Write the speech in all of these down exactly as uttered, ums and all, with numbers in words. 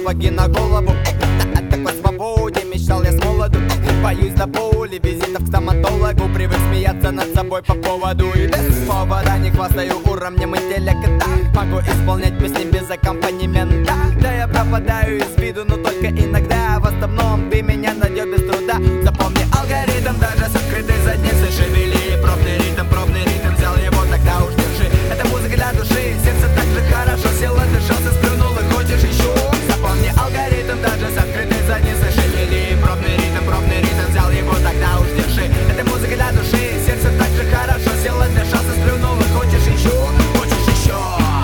сапоги на голову. Да, о такой свободе мечтал я с молоду. Боюсь до боли визитов к стоматологу. Привык смеяться над собой по поводу и без повода. Не хвастаю уровнем интеллекта. Могу исполнять песни без аккомпанемента. Да, я пропадаю из виду, но только иногда. В основном ты меня найдешь без труда. Запомни алгоритм, даже с открытой задницей. Шевели пробный ритм, пробный ритм. Взял его, тогда уж держи. Это музыка для души, сердце так же хорошо. Сел, отдышался, сплюнул и хочешь еще. Запомни алгоритм, даже с открытой задницей. Шевели пробный ритм, пробный ритм. Взял его, тогда уж держи. Это музыка для души, сердце так же хорошо. Сел, отдышался, сплюнул и хочешь еще. Хочешь еще.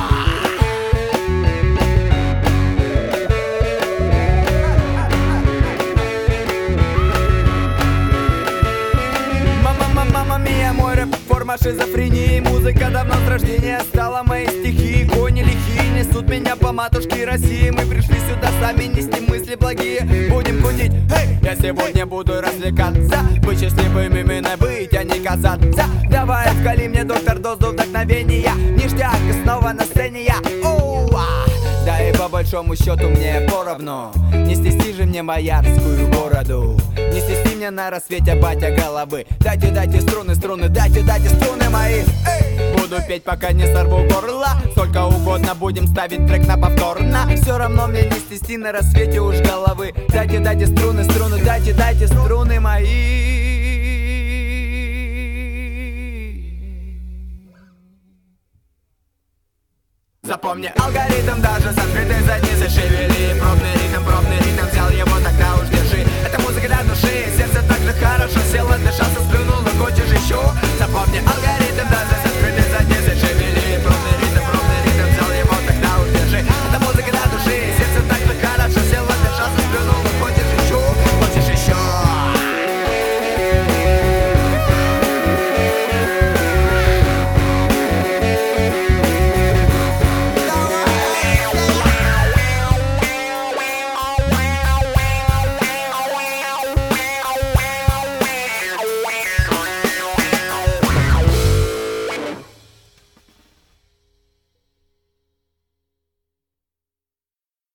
Мама мия, мой рэп форма шизофрении. Музыка давно с рождения стала моей стихией. Кони лихие несут меня по матушке России. Мы пришли сюда сами нести мысли благие. Будем кутить, эй, я сегодня буду развлекаться. Быть счастливым именно быть, а не казаться. Давай, откали мне, доктор, дозу вдохновения. Ништяк, и снова на сцене я. Оу-а. Да и по большому счету мне поровну. Не стесни же мне боярскую бороду. Не стесни мне на рассвете, батя, головы. Дайте, дайте струны, струны, дайте, дайте струны мои. Эй! Буду петь, пока не сорву горло. Сколько угодно будем ставить трек на повторно. Все равно мне не стесни на рассвете уж головы. Дайте, дайте струны, струны, дайте, дайте струны мои. Запомни алгоритм, даже с открытой задницей. Шевели пробный ритм, пробный